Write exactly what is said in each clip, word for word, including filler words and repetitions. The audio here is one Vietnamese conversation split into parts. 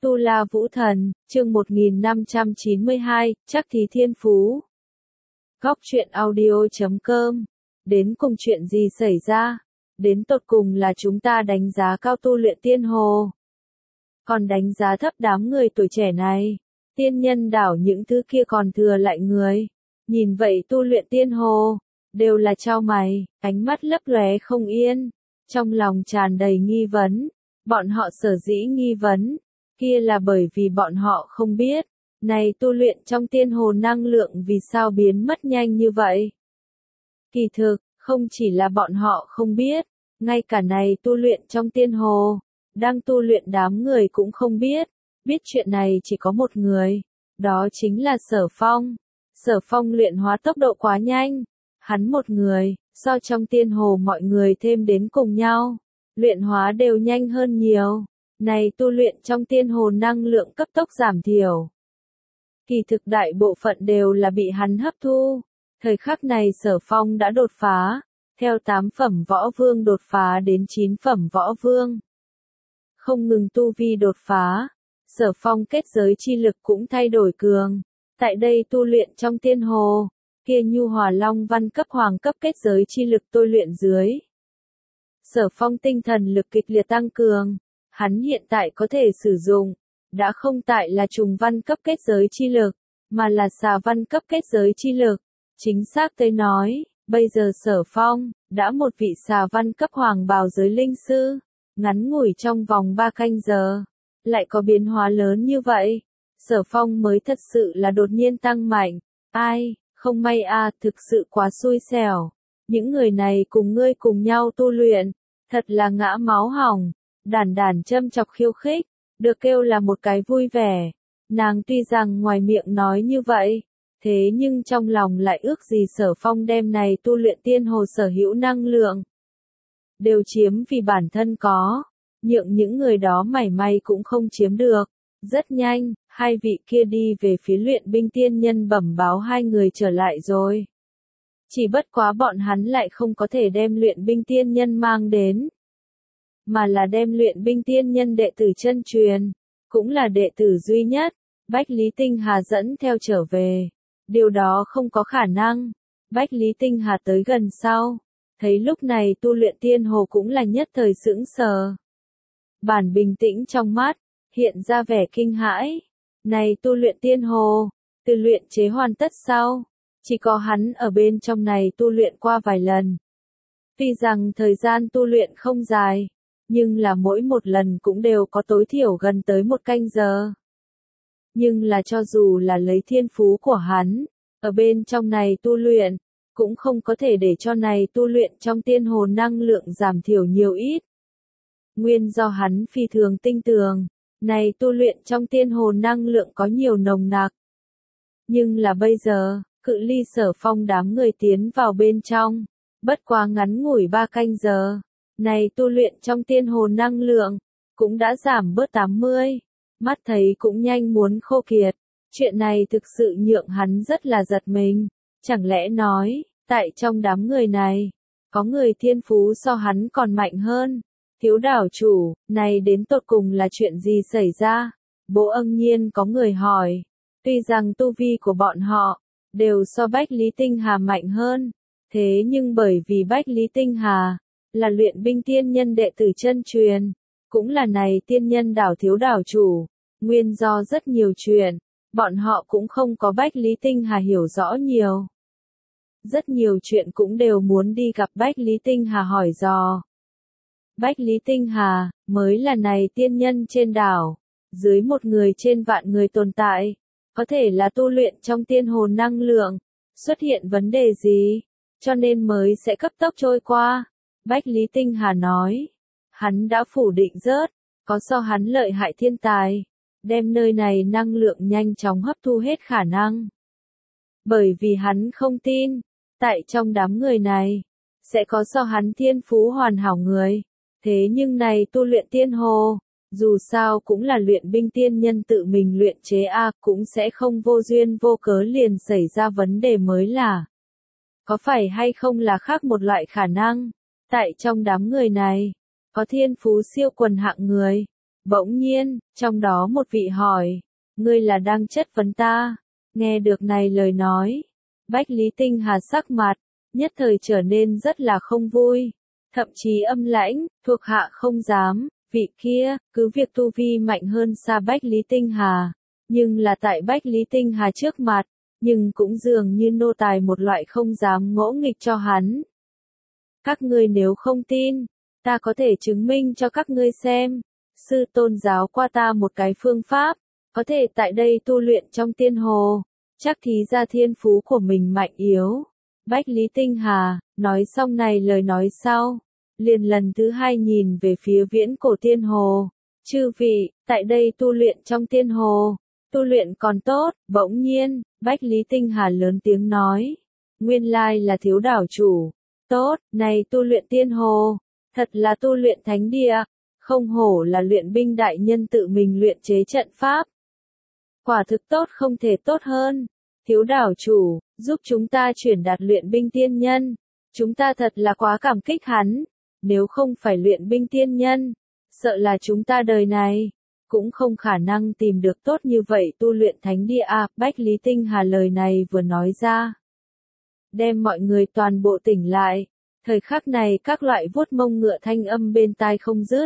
Tu La Vũ Thần, chương một nghìn năm trăm chín mươi hai, chắc thì thiên phú. Góc truyện audio chấm com. Đến cùng chuyện gì xảy ra? Đến tột cùng là chúng ta đánh giá cao tu luyện tiên hồ, còn đánh giá thấp đám người tuổi trẻ này. Tiên nhân đảo những thứ kia còn thừa lại người. Nhìn vậy tu luyện tiên hồ, đều là chau mày, ánh mắt lấp lóe không yên, trong lòng tràn đầy nghi vấn. Bọn họ sở dĩ nghi vấn, kia là bởi vì bọn họ không biết, này tu luyện trong tiên hồ năng lượng vì sao biến mất nhanh như vậy. Kỳ thực, không chỉ là bọn họ không biết, ngay cả này tu luyện trong tiên hồ, đang tu luyện đám người cũng không biết. Biết chuyện này chỉ có một người, đó chính là Sở Phong. Sở Phong luyện hóa tốc độ quá nhanh, hắn một người, so trong tiên hồ mọi người thêm đến cùng nhau, luyện hóa đều nhanh hơn nhiều. Này tu luyện trong tiên hồ năng lượng cấp tốc giảm thiểu. Kỳ thực đại bộ phận đều là bị hắn hấp thu. Thời khắc này Sở Phong đã đột phá, theo tám phẩm võ vương đột phá đến chín phẩm võ vương. Không ngừng tu vi đột phá, Sở Phong kết giới chi lực cũng thay đổi cường. Tại đây tu luyện trong tiên hồ, kia nhu hòa long văn cấp hoàng cấp kết giới chi lực tôi luyện dưới. Sở Phong tinh thần lực kịch liệt tăng cường, hắn hiện tại có thể sử dụng, đã không tại là trùng văn cấp kết giới chi lực, mà là xà văn cấp kết giới chi lực. Chính xác tới nói, bây giờ Sở Phong, đã một vị xà văn cấp hoàng bào giới linh sư, ngắn ngủi trong vòng ba canh giờ, lại có biến hóa lớn như vậy. Sở Phong mới thật sự là đột nhiên tăng mạnh, ai, không may a, thực sự quá xui xẻo. Những người này cùng ngươi cùng nhau tu luyện, thật là ngã máu hỏng. Đản đản châm chọc khiêu khích, được kêu là một cái vui vẻ. Nàng tuy rằng ngoài miệng nói như vậy, thế nhưng trong lòng lại ước gì Sở Phong đem này tu luyện tiên hồ sở hữu năng lượng đều chiếm vì bản thân có, nhượng những người đó mảy may cũng không chiếm được. Rất nhanh, hai vị kia đi về phía luyện binh tiên nhân bẩm báo hai người trở lại rồi. Chỉ bất quá bọn hắn lại không có thể đem luyện binh tiên nhân mang đến, mà là đem luyện binh tiên nhân đệ tử chân truyền, cũng là đệ tử duy nhất, Bách Lý Tinh Hà dẫn theo trở về. Điều đó không có khả năng. Bách Lý Tinh Hà tới gần sau, thấy lúc này tu luyện tiên hồ cũng là nhất thời sững sờ. Bản bình tĩnh trong mắt, hiện ra vẻ kinh hãi. Này tu luyện tiên hồ, từ luyện chế hoàn tất sau, chỉ có hắn ở bên trong này tu luyện qua vài lần. Tuy rằng thời gian tu luyện không dài, nhưng là mỗi một lần cũng đều có tối thiểu gần tới một canh giờ. Nhưng là cho dù là lấy thiên phú của hắn, ở bên trong này tu luyện, cũng không có thể để cho này tu luyện trong tiên hồ năng lượng giảm thiểu nhiều ít. Nguyên do hắn phi thường tinh tường, này tu luyện trong tiên hồ năng lượng có nhiều nồng nặc. Nhưng là bây giờ, cự ly Sở Phong đám người tiến vào bên trong, bất quá ngắn ngủi ba canh giờ. Này tu luyện trong tiên hồ năng lượng, cũng đã giảm bớt tám mươi, mắt thấy cũng nhanh muốn khô kiệt. Chuyện này thực sự nhượng hắn rất là giật mình. Chẳng lẽ nói, tại trong đám người này, có người thiên phú so hắn còn mạnh hơn. Thiếu đảo chủ, này đến tột cùng là chuyện gì xảy ra? Bố Ân Nhiên có người hỏi. Tuy rằng tu vi của bọn họ, đều so Bách Lý Tinh Hà mạnh hơn. Thế nhưng bởi vì Bách Lý Tinh Hà là luyện binh tiên nhân đệ tử chân truyền, cũng là này tiên nhân đảo thiếu đảo chủ. Nguyên do rất nhiều chuyện, bọn họ cũng không có Bách Lý Tinh Hà hiểu rõ nhiều. Rất nhiều chuyện cũng đều muốn đi gặp Bách Lý Tinh Hà hỏi dò. Bách Lý Tinh Hà, mới là này tiên nhân trên đảo, dưới một người trên vạn người tồn tại, có thể là tu luyện trong tiên hồ năng lượng, xuất hiện vấn đề gì, cho nên mới sẽ cấp tốc trôi qua. Bách Lý Tinh Hà nói, hắn đã phủ định rớt, có so hắn lợi hại thiên tài, đem nơi này năng lượng nhanh chóng hấp thu hết khả năng. Bởi vì hắn không tin, tại trong đám người này, sẽ có so hắn thiên phú hoàn hảo người. Thế nhưng này tu luyện tiên hồ, dù sao cũng là luyện binh tiên nhân tự mình luyện chế a, cũng sẽ không vô duyên vô cớ liền xảy ra vấn đề mới là. Có phải hay không là khác một loại khả năng, tại trong đám người này, có thiên phú siêu quần hạng người, Bỗng nhiên, trong đó một vị hỏi, ngươi là đang chất vấn ta? Nghe được này lời nói, Bách Lý Tinh Hà sắc mặt, nhất thời trở nên rất là không vui, thậm chí âm lãnh, thuộc hạ không dám, vị kia, cứ việc tu vi mạnh hơn xa Bách Lý Tinh Hà, nhưng là tại Bách Lý Tinh Hà trước mặt, nhưng cũng dường như nô tài một loại không dám ngỗ nghịch cho hắn. Các ngươi nếu không tin, ta có thể chứng minh cho các ngươi xem, sư tôn giáo qua ta một cái phương pháp, có thể tại đây tu luyện trong tiên hồ, chắc thí ra thiên phú của mình mạnh yếu. Bách Lý Tinh Hà, nói xong này lời nói sau, liền lần thứ hai nhìn về phía viễn cổ tiên hồ. Chư vị, tại đây tu luyện trong tiên hồ, tu luyện còn tốt, bỗng nhiên, Bách Lý Tinh Hà lớn tiếng nói. Nguyên lai là thiếu đảo chủ. Tốt, này tu luyện tiên hồ, thật là tu luyện thánh địa, không hổ là luyện binh đại nhân tự mình luyện chế trận pháp. Quả thực tốt không thể tốt hơn. Thiếu đảo chủ, giúp chúng ta chuyển đạt luyện binh tiên nhân. Chúng ta thật là quá cảm kích hắn. Nếu không phải luyện binh tiên nhân, sợ là chúng ta đời này, cũng không khả năng tìm được tốt như vậy tu luyện thánh địa. À, Bách Lý Tinh Hà lời này vừa nói ra, đem mọi người toàn bộ tỉnh lại. Thời khắc này các loại vuốt mông ngựa thanh âm bên tai không dứt.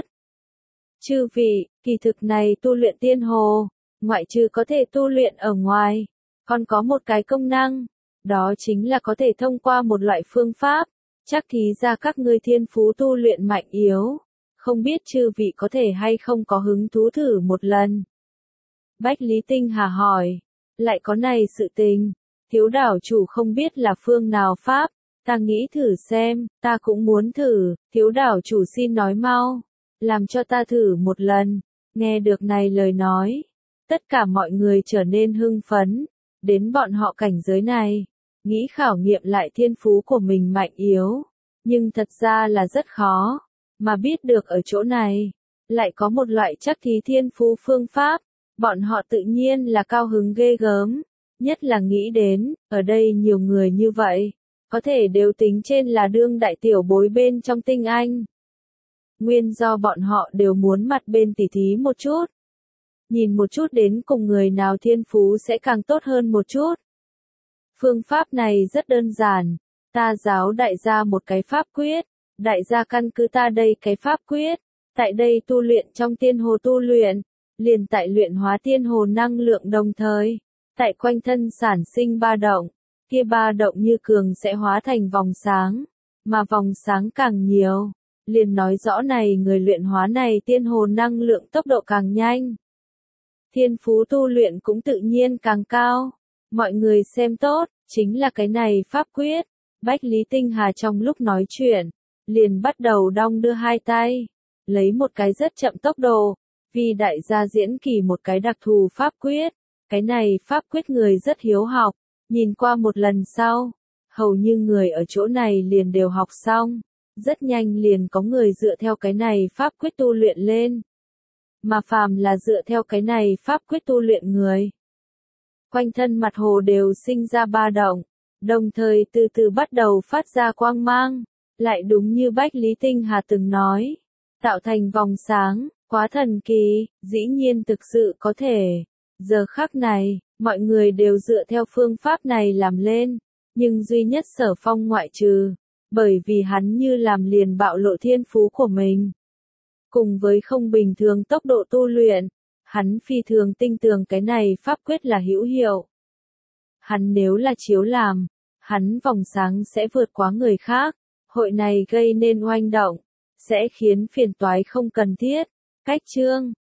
Chư vị, kỳ thực này tu luyện tiên hồ, ngoại trừ có thể tu luyện ở ngoài, còn có một cái công năng, đó chính là có thể thông qua một loại phương pháp, chắc thí ra các ngươi thiên phú tu luyện mạnh yếu, không biết chư vị có thể hay không có hứng thú thử một lần. Bách Lý Tinh Hà hỏi, lại có này sự tình, thiếu đảo chủ không biết là phương nào pháp, ta nghĩ thử xem, ta cũng muốn thử, thiếu đảo chủ xin nói mau, làm cho ta thử một lần. Nghe được này lời nói, tất cả mọi người trở nên hưng phấn, đến bọn họ cảnh giới này, nghĩ khảo nghiệm lại thiên phú của mình mạnh yếu, nhưng thật ra là rất khó, mà biết được ở chỗ này, lại có một loại chắc thí thiên phú phương pháp, bọn họ tự nhiên là cao hứng ghê gớm, nhất là nghĩ đến, ở đây nhiều người như vậy, có thể đều tính trên là đương đại tiểu bối bên trong tinh anh. Nguyên do bọn họ đều muốn mặt bên tỉ thí một chút. Nhìn một chút đến cùng người nào thiên phú sẽ càng tốt hơn một chút. Phương pháp này rất đơn giản, ta giáo đại gia một cái pháp quyết, đại gia căn cứ ta đây cái pháp quyết, tại đây tu luyện trong tiên hồ tu luyện, liền tại luyện hóa tiên hồ năng lượng đồng thời, tại quanh thân sản sinh ba động, kia ba động như cường sẽ hóa thành vòng sáng, mà vòng sáng càng nhiều, liền nói rõ này người luyện hóa này tiên hồ năng lượng tốc độ càng nhanh. Thiên phú tu luyện cũng tự nhiên càng cao. Mọi người xem tốt, chính là cái này pháp quyết. Bách Lý Tinh Hà trong lúc nói chuyện, liền bắt đầu đong đưa hai tay, lấy một cái rất chậm tốc độ, vì đại gia diễn kỳ một cái đặc thù pháp quyết. Cái này pháp quyết người rất hiếu học, nhìn qua một lần sau, hầu như người ở chỗ này liền đều học xong, rất nhanh liền có người dựa theo cái này pháp quyết tu luyện lên. Mà phàm là dựa theo cái này pháp quyết tu luyện người, quanh thân mặt hồ đều sinh ra ba động, đồng thời từ từ bắt đầu phát ra quang mang, lại đúng như Bách Lý Tinh Hà từng nói, tạo thành vòng sáng, quá thần kỳ, dĩ nhiên thực sự có thể. Giờ khắc này, mọi người đều dựa theo phương pháp này làm lên, nhưng duy nhất Sở Phong ngoại trừ, bởi vì hắn như làm liền bạo lộ thiên phú của mình. Cùng với không bình thường tốc độ tu luyện, hắn phi thường tinh tường cái này pháp quyết là hữu hiệu. Hắn nếu là chiếu làm, hắn vòng sáng sẽ vượt quá người khác, hội này gây nên oanh động, sẽ khiến phiền toái không cần thiết. Cách chương